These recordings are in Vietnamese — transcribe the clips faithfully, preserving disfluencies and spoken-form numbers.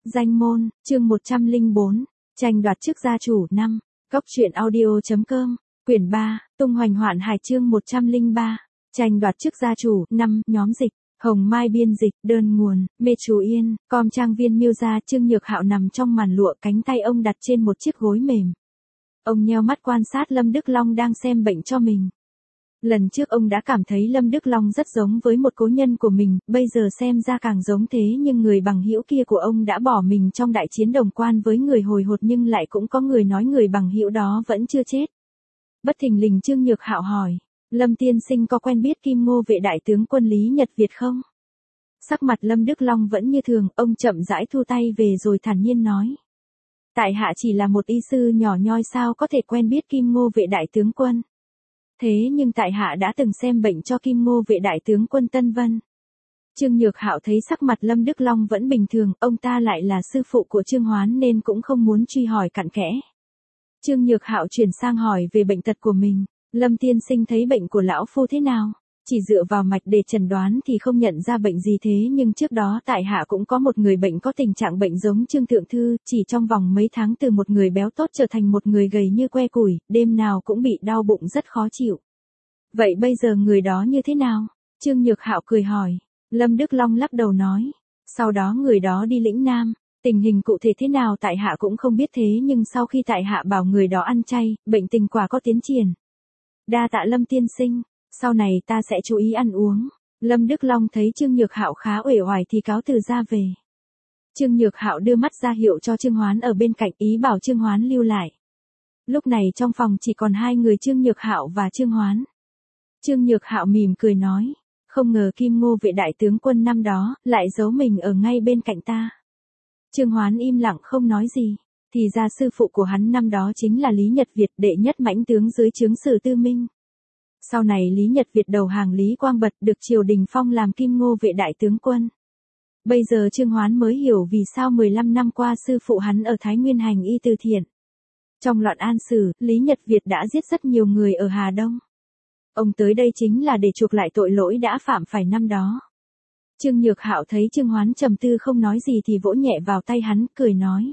Danh môn, chương một trăm lẻ bốn, tranh đoạt chức gia chủ năm, Cốc truyện audio.com, quyển ba, tung hoành hoạn hải chương một trăm lẻ ba, tranh đoạt chức gia chủ năm, nhóm dịch, Hồng Mai biên dịch, đơn nguồn, Mê Chú Yên, com trang viên miêu gia. Trương Nhược Hạo nằm trong màn lụa, cánh tay ông đặt trên một chiếc gối mềm. Ông nheo mắt quan sát Lâm Đức Long đang xem bệnh cho mình. Lần trước ông đã cảm thấy Lâm Đức Long rất giống với một cố nhân của mình, bây giờ xem ra càng giống thế, nhưng người bằng hữu kia của ông đã bỏ mình trong đại chiến Đồng Quan với người hồi hột, nhưng lại cũng có người nói người bằng hữu đó vẫn chưa chết. Bất thình lình Trương Nhược Hạo hỏi, Lâm tiên sinh có quen biết Kim Ngô vệ đại tướng quân Lý Nhật Việt không? Sắc mặt Lâm Đức Long vẫn như thường, ông chậm rãi thu tay về rồi thản nhiên nói. Tại hạ chỉ là một y sư nhỏ nhoi, sao có thể quen biết Kim Ngô vệ đại tướng quân. Thế nhưng tại hạ đã từng xem bệnh cho Kim Ngô vệ đại tướng quân Tân Vân. Trương Nhược Hạo thấy sắc mặt Lâm Đức Long vẫn bình thường, ông ta lại là sư phụ của Trương Hoán nên cũng không muốn truy hỏi cặn kẽ. Trương Nhược Hạo chuyển sang hỏi về bệnh tật của mình. Lâm tiên sinh thấy bệnh của lão phu thế nào? Chỉ dựa vào mạch để chẩn đoán thì không nhận ra bệnh gì, thế nhưng trước đó tại hạ cũng có một người bệnh có tình trạng bệnh giống Trương thượng thư, chỉ trong vòng mấy tháng từ một người béo tốt trở thành một người gầy như que củi, đêm nào cũng bị đau bụng rất khó chịu. Vậy bây giờ người đó như thế nào? Trương Nhược Hạo cười hỏi. Lâm Đức Long lắc đầu nói. Sau đó người đó đi lĩnh Nam. Tình hình cụ thể thế nào tại hạ cũng không biết, thế nhưng sau khi tại hạ bảo người đó ăn chay, bệnh tình quả có tiến triển. Đa tạ Lâm tiên sinh, sau này ta sẽ chú ý ăn uống. Lâm Đức Long thấy Trương Nhược Hạo khá uể oải thì cáo từ ra về. Trương Nhược Hạo đưa mắt ra hiệu cho Trương Hoán ở bên cạnh, ý bảo Trương Hoán lưu lại. Lúc này trong phòng chỉ còn hai người Trương Nhược Hạo và Trương Hoán. Trương Nhược Hạo mỉm cười nói, không ngờ Kim Ngô vệ đại tướng quân năm đó lại giấu mình ở ngay bên cạnh ta. Trương Hoán im lặng không nói gì. Thì ra sư phụ của hắn năm đó chính là Lý Nhật Việt, đệ nhất mãnh tướng dưới trướng Sử Tư Minh. Sau này Lý Nhật Việt đầu hàng Lý Quang Bật, được triều đình phong làm Kim Ngô vệ đại tướng quân. Bây giờ Trương Hoán mới hiểu vì sao mười lăm năm qua sư phụ hắn ở Thái Nguyên hành y từ thiện. Trong loạn An Sử, Lý Nhật Việt đã giết rất nhiều người ở Hà Đông. Ông tới đây chính là để chuộc lại tội lỗi đã phạm phải năm đó. Trương Nhược Hạo thấy Trương Hoán trầm tư không nói gì thì vỗ nhẹ vào tay hắn, cười nói.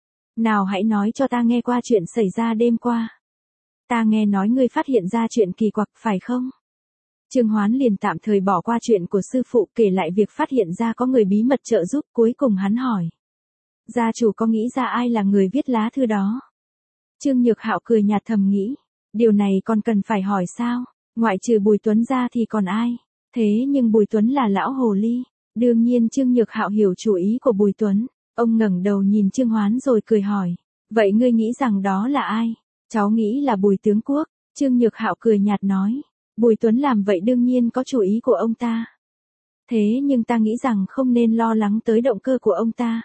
Nào hãy nói cho ta nghe qua chuyện xảy ra đêm qua. Ta nghe nói ngươi phát hiện ra chuyện kỳ quặc, phải không? Trương Hoán liền tạm thời bỏ qua chuyện của sư phụ, kể lại việc phát hiện ra có người bí mật trợ giúp. Cuối cùng hắn hỏi. Gia chủ có nghĩ ra ai là người viết lá thư đó? Trương Nhược Hạo cười nhạt thầm nghĩ. Điều này còn cần phải hỏi sao? Ngoại trừ Bùi Tuấn ra thì còn ai? Thế nhưng Bùi Tuấn là lão hồ ly. Đương nhiên Trương Nhược Hạo hiểu chủ ý của Bùi Tuấn. Ông ngẩng đầu nhìn Trương Hoán rồi cười hỏi. Vậy ngươi nghĩ rằng đó là ai? Cháu nghĩ là Bùi tướng quốc. Trương Nhược Hạo cười nhạt nói. Bùi Tuấn làm vậy đương nhiên có chủ ý của ông ta. Thế nhưng ta nghĩ rằng không nên lo lắng tới động cơ của ông ta.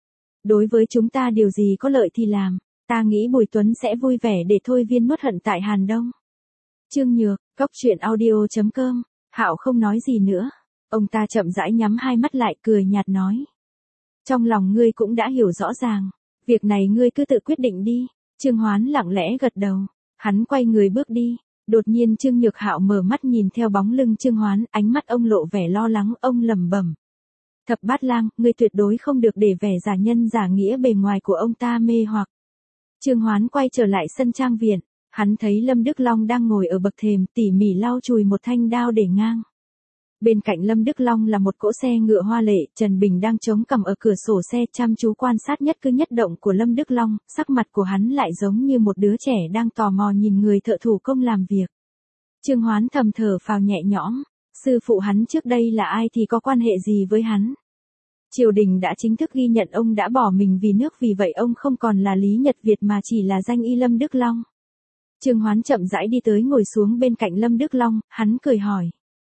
Đối với chúng ta điều gì có lợi thì làm. Ta nghĩ Bùi Tuấn sẽ vui vẻ để thôi viên nuốt hận tại Hàn Đông. Trương Nhược, Cốc truyện audio.com. Hạo không nói gì nữa. Ông ta chậm rãi nhắm hai mắt lại, cười nhạt nói. Trong lòng ngươi cũng đã hiểu rõ ràng. Việc này ngươi cứ tự quyết định đi. Trương Hoán lặng lẽ gật đầu. Hắn quay người bước đi. Đột nhiên Trương Nhược Hạo mở mắt nhìn theo bóng lưng Trương Hoán, ánh mắt ông lộ vẻ lo lắng, ông lẩm bẩm. Thập Bát Lang, ngươi tuyệt đối không được để vẻ giả nhân giả nghĩa bề ngoài của ông ta mê hoặc. Trương Hoán quay trở lại sân trang viện. Hắn thấy Lâm Đức Long đang ngồi ở bậc thềm, tỉ mỉ lau chùi một thanh đao để ngang. Bên cạnh Lâm Đức Long là một cỗ xe ngựa hoa lệ, Trần Bình đang chống cằm ở cửa sổ xe chăm chú quan sát nhất cử nhất động của Lâm Đức Long, sắc mặt của hắn lại giống như một đứa trẻ đang tò mò nhìn người thợ thủ công làm việc. Trương Hoán thầm thở phào nhẹ nhõm, sư phụ hắn trước đây là ai thì có quan hệ gì với hắn. Triều đình đã chính thức ghi nhận ông đã bỏ mình vì nước, vì vậy ông không còn là Lý Nhật Việt mà chỉ là danh y Lâm Đức Long. Trương Hoán chậm rãi đi tới ngồi xuống bên cạnh Lâm Đức Long, hắn cười hỏi.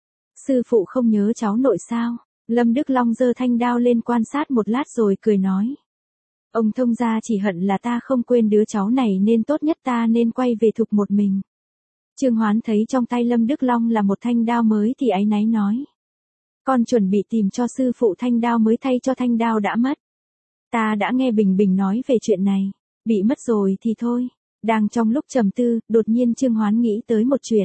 Sư phụ không nhớ cháu nội sao? Lâm Đức Long giơ thanh đao lên quan sát một lát rồi cười nói. Ông thông gia chỉ hận là ta không quên đứa cháu này nên tốt nhất ta nên quay về thục một mình. Trương Hoán thấy trong tay Lâm Đức Long là một thanh đao mới thì áy náy nói. Con chuẩn bị tìm cho sư phụ thanh đao mới thay cho thanh đao đã mất. Ta đã nghe Bình Bình nói về chuyện này. Bị mất rồi thì thôi. Đang trong lúc trầm tư, đột nhiên Trương Hoán nghĩ tới một chuyện.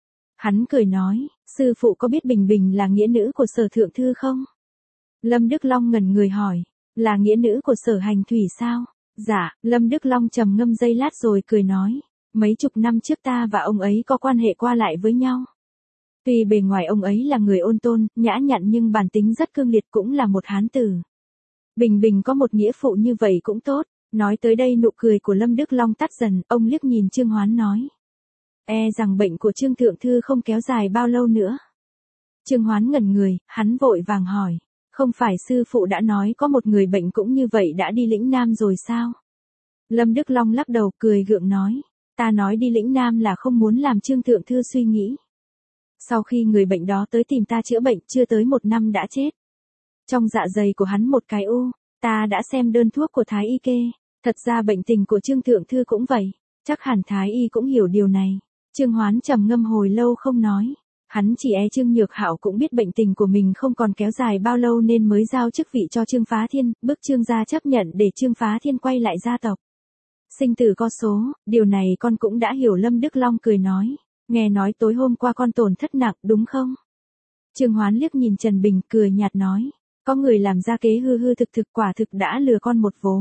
Hắn cười nói, sư phụ có biết Bình Bình là nghĩa nữ của Sở thượng thư không? Lâm Đức Long ngẩn người hỏi, Là nghĩa nữ của Sở Hành Thủy sao? Dạ, Lâm Đức Long trầm ngâm giây lát rồi cười nói. Mấy chục năm trước ta và ông ấy có quan hệ qua lại với nhau. Tuy bề ngoài ông ấy là người ôn tôn, nhã nhặn nhưng bản tính rất cương liệt, cũng là một hán tử. Bình bình có một nghĩa phụ như vậy cũng tốt. Nói tới đây nụ cười của Lâm Đức Long tắt dần, ông liếc nhìn Trương Hoán nói. E rằng bệnh của Trương Thượng Thư không kéo dài bao lâu nữa. Trương Hoán ngẩn người, hắn vội vàng hỏi. Không phải sư phụ đã nói có một người bệnh cũng như vậy đã đi lĩnh Nam rồi sao? Lâm Đức Long lắc đầu cười gượng nói. Ta nói đi lĩnh Nam là không muốn làm Trương Thượng Thư suy nghĩ. Sau khi người bệnh đó tới tìm ta chữa bệnh chưa tới một năm đã chết. Trong dạ dày của hắn một cái u, ta đã xem đơn thuốc của Thái Y kê. Thật ra bệnh tình của Trương Thượng Thư cũng vậy. Chắc hẳn Thái Y cũng hiểu điều này. Trương Hoán trầm ngâm hồi lâu không nói. Hắn chỉ e Trương Nhược Hạo cũng biết bệnh tình của mình không còn kéo dài bao lâu nên mới giao chức vị cho Trương Phá Thiên, bức Trương gia chấp nhận để Trương Phá Thiên quay lại gia tộc. Sinh tử có số, điều này con cũng đã hiểu. Lâm Đức Long cười nói. Nghe nói tối hôm qua con tổn thất nặng đúng không? Trương Hoán liếc nhìn Trần Bình cười nhạt nói. Có người làm ra kế hư hư thực thực, quả thực đã lừa con một vố.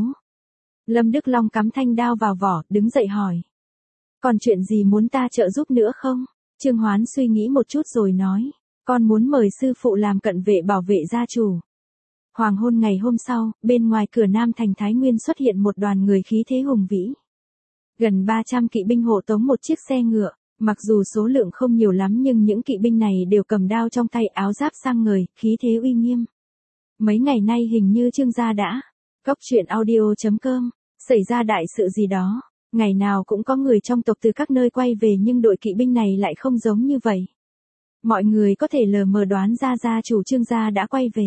Lâm Đức Long cắm thanh đao vào vỏ, đứng dậy hỏi. Còn chuyện gì muốn ta trợ giúp nữa không? Trương Hoán suy nghĩ một chút rồi nói. Con muốn mời sư phụ làm cận vệ bảo vệ gia chủ. Hoàng hôn ngày hôm sau, bên ngoài cửa Nam thành Thái Nguyên xuất hiện một đoàn người khí thế hùng vĩ. Gần ba trăm kỵ binh hộ tống một chiếc xe ngựa. Mặc dù số lượng không nhiều lắm nhưng những kỵ binh này đều cầm đao trong tay, áo giáp sang ngời, khí thế uy nghiêm. Mấy ngày nay hình như Trương gia đã. Cóc truyện audio chấm com. Xảy ra đại sự gì đó. Ngày nào cũng có người trong tộc từ các nơi quay về nhưng đội kỵ binh này lại không giống như vậy. Mọi người có thể lờ mờ đoán ra gia chủ Trương gia đã quay về.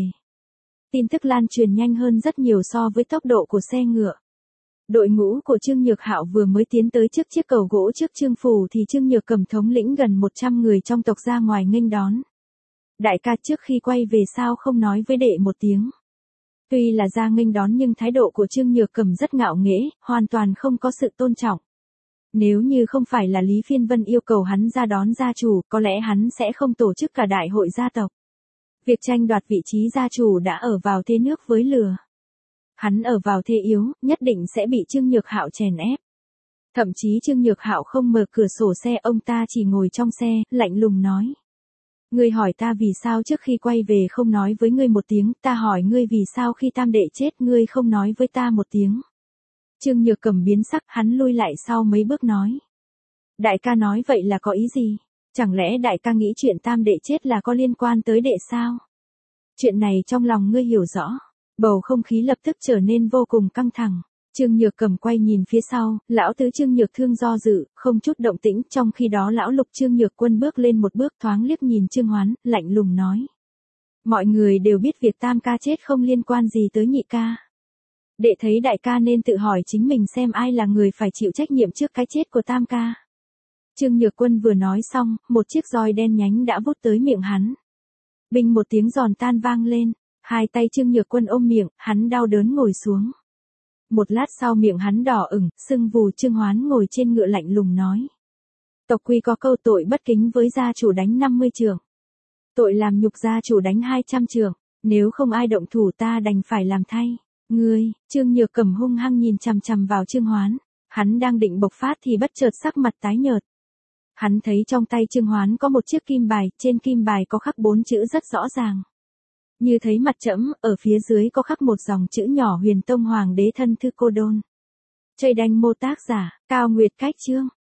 Tin tức lan truyền nhanh hơn rất nhiều so với tốc độ của xe ngựa. Đội ngũ của Trương Nhược Hạo vừa mới tiến tới trước chiếc cầu gỗ trước Trương phủ thì Trương Nhược Cầm thống lĩnh gần một trăm người trong tộc ra ngoài nghênh đón. Đại ca trước khi quay về sao không nói với đệ một tiếng. Tuy là ra nghênh đón nhưng thái độ của Trương Nhược Cầm rất ngạo nghễ, hoàn toàn không có sự tôn trọng. Nếu như không phải là Lý Phiên Vân yêu cầu hắn ra đón gia chủ, có lẽ hắn sẽ không tổ chức cả đại hội gia tộc. Việc tranh đoạt vị trí gia chủ đã ở vào thế nước với lửa. Hắn ở vào thế yếu, nhất định sẽ bị Trương Nhược Hạo chèn ép. Thậm chí Trương Nhược Hạo không mở cửa sổ xe, ông ta chỉ ngồi trong xe, lạnh lùng nói. Ngươi hỏi ta vì sao trước khi quay về không nói với ngươi một tiếng, ta hỏi ngươi vì sao khi tam đệ chết ngươi không nói với ta một tiếng. Trương Nhược Cầm biến sắc, hắn lui lại sau mấy bước nói. Đại ca nói vậy là có ý gì? Chẳng lẽ đại ca nghĩ chuyện tam đệ chết là có liên quan tới đệ sao? Chuyện này trong lòng ngươi hiểu rõ. Bầu không khí lập tức trở nên vô cùng căng thẳng. Trương Nhược Cầm quay nhìn phía sau, lão tứ Trương Nhược Thương do dự, không chút động tĩnh, trong khi đó lão lục Trương Nhược Quân bước lên một bước, thoáng liếc nhìn Trương Hoán, lạnh lùng nói. Mọi người đều biết việc tam ca chết không liên quan gì tới nhị ca. Đệ thấy đại ca nên tự hỏi chính mình xem ai là người phải chịu trách nhiệm trước cái chết của tam ca. Trương Nhược Quân vừa nói xong, một chiếc roi đen nhánh đã vút tới miệng hắn. Bình một tiếng giòn tan vang lên, hai tay Trương Nhược Quân ôm miệng, hắn đau đớn ngồi xuống. Một lát sau miệng hắn đỏ ửng, sưng vù. Trương Hoán ngồi trên ngựa lạnh lùng nói. Tộc quy có câu tội bất kính với gia chủ đánh năm mươi trượng. Tội làm nhục gia chủ đánh hai trăm trượng. Nếu không ai động thủ ta đành phải làm thay. Ngươi, Trương Nhược Cầm hung hăng nhìn chằm chằm vào Trương Hoán. Hắn đang định bộc phát thì bất chợt sắc mặt tái nhợt. Hắn thấy trong tay Trương Hoán có một chiếc kim bài, trên kim bài có khắc bốn chữ rất rõ ràng. Như thấy mặt trẫm, ở phía dưới có khắc một dòng chữ nhỏ Huyền Tông Hoàng đế thân thư cô đôn. Chây đanh mô tác giả, Cao Nguyệt Cách Chương.